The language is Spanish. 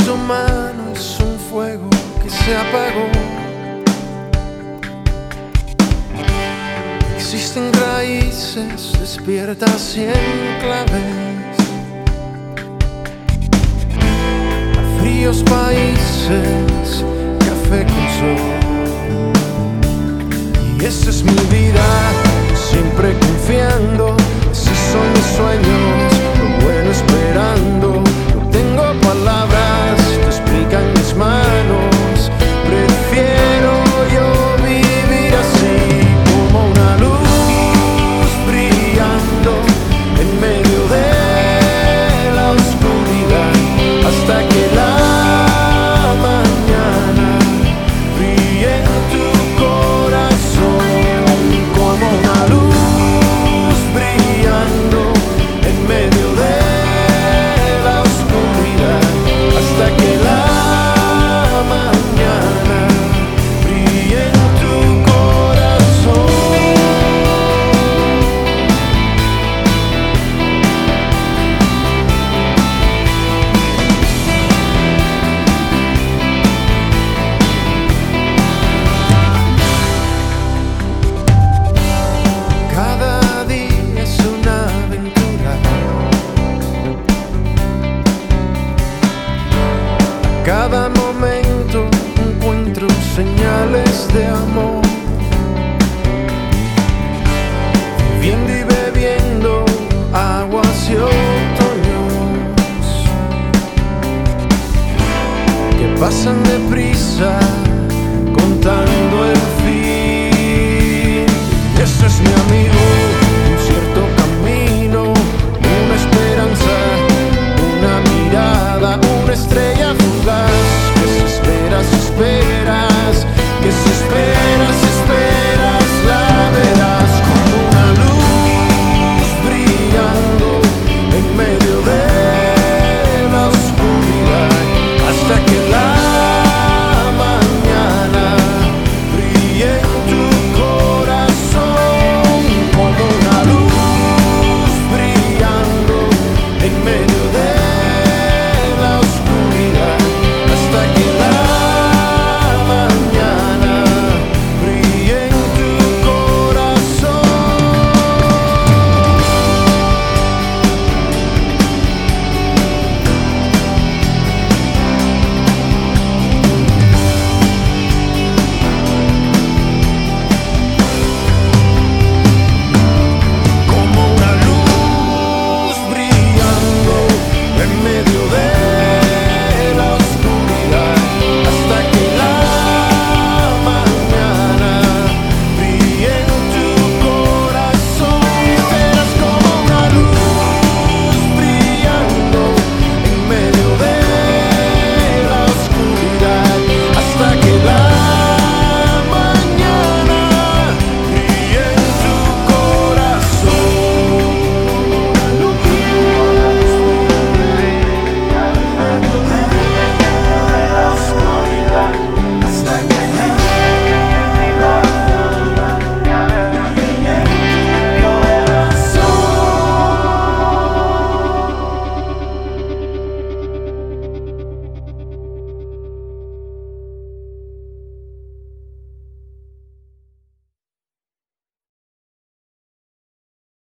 su mano es un fuego que se apagó. Existen raíces despiertas y enclaves a fríos países, café con sol. Y esa es mi vida, siempre confiando. Esos son mis sueños, lo bueno esperando. No tengo palabras que explican mis manos. Prefiero yo vivir así, como una luz brillando en medio de la oscuridad, hasta que la mañana brille en tu corazón, como una luz brillando en medio de la oscuridad, hasta que la mañana brille en tu corazón. Cada día es una aventura, cada momento encuentro señales de amor, viviendo y bebiendo aguas y otoños que pasan deprisa contando el fin. Ese es mi amigo, un cierto camino, una esperanza, una mirada, una estrella fugaz. Que si esperas, esperas, que si esperas, esperas, la verás, como una luz brillando en medio de la oscuridad, hasta que